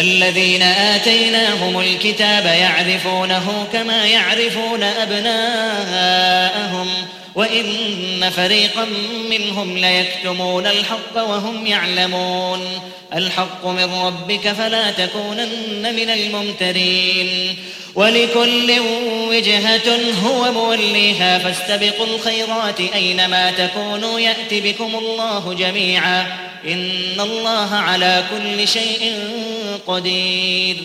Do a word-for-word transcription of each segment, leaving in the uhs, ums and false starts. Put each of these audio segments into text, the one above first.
الذين آتيناهم الكتاب يعرفونه كما يعرفون أبناءهم وإن فريقا منهم ليكتمون الحق وهم يعلمون الحق من ربك فلا تكونن من الممترين ولكل وجهة هو موليها فاستبقوا الخيرات أينما تكونوا يأت بكم الله جميعا إن الله على كل شيء قدير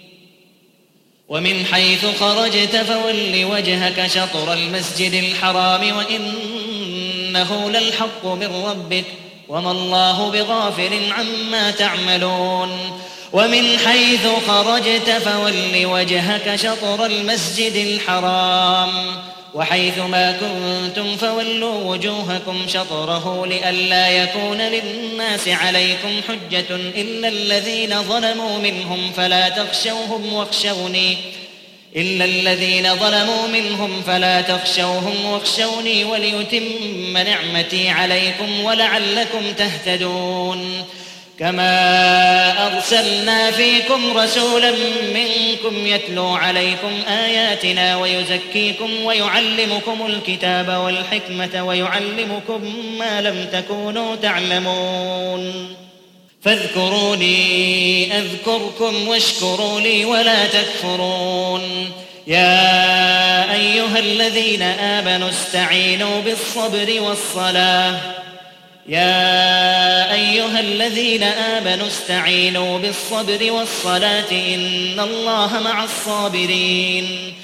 ومن حيث خرجت فول وجهك شطر المسجد الحرام وإنه للحق من ربك وما الله بغافل عما تعملون ومن حيث خرجت فول وجهك شطر المسجد الحرام وحيث ما كنتم فولوا وجوهكم شطره لئلا يكون للناس عليكم حجة إلا الذين ظلموا منهم فلا تخشوهم واخشوني إلا الذين ظلموا منهم فلا تخشوهم واخشوني وليتم نعمتي عليكم ولعلكم تهتدون كما أرسلنا فيكم رسولا منكم يتلو عليكم آياتنا ويزكيكم ويعلمكم الكتاب والحكمة ويعلمكم ما لم تكونوا تعلمون فاذكروني أذكركم واشكروا لي ولا تكفرون يا أيها الذين آمنوا استعينوا بالصبر والصلاة يا أيها الذين آمنوا استعينوا بالصبر والصلاة إن الله مع الصابرين